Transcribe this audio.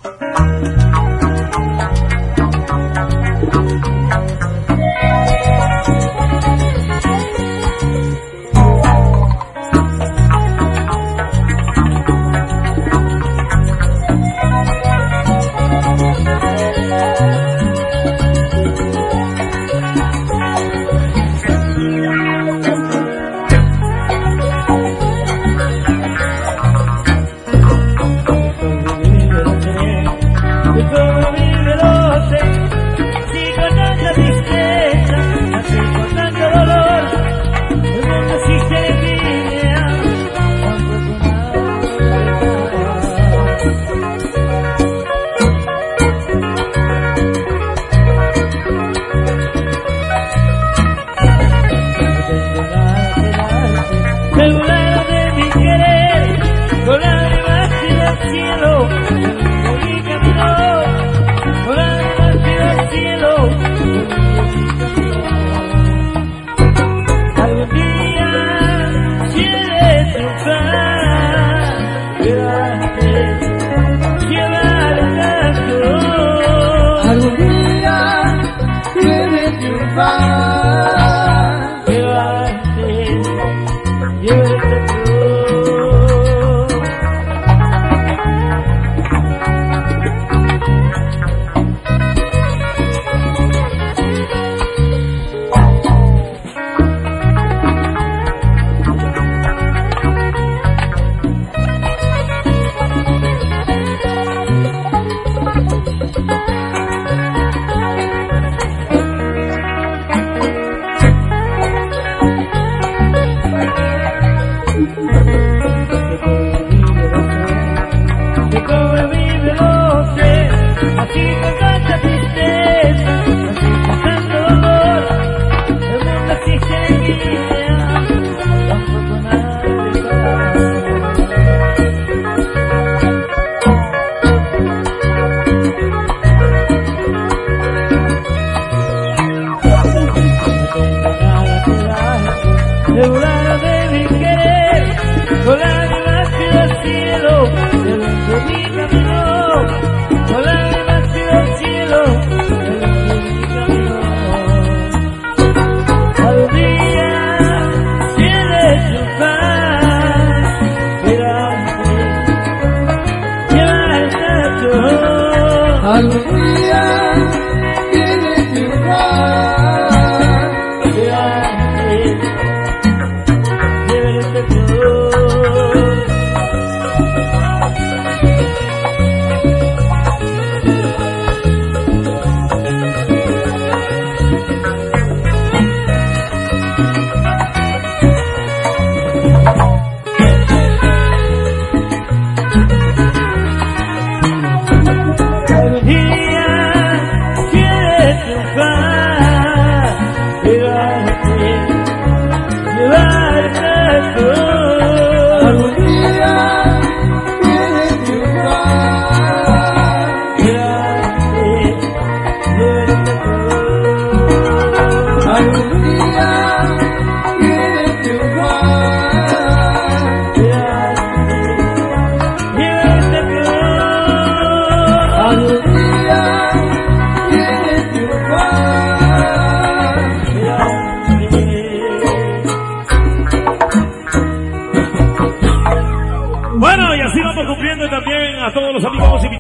Celular de mi querer, con lágrimas del cielo, mi camino, con lágrimas del cielo. Algún día quieres triunfar, pero antes llevar tanto. Algún día quieres triunfar, pero antes llévate tú. Así con tanta tristeza, así con tanto dolor, el mundo existe en mi vida, tampoco nada de celular de mi querer, con lágrimas pido al cielo, de donde mi camino, con lágrimas pido al cielo, de donde mi camino. Algún día quieres triunfar, pero antes llevar tanto. algún día quieres triunfar, pero antes llevarte tú. Algún día quieres triunfar, pero antes llevarte tú. algún día quieres triunfar, Pero antes llevarte tú. algún día quieres triunfar, Pero antes llevarte tú. algún día quieres triunfar. Bueno, y así vamos cumpliendo también a todos los amigos y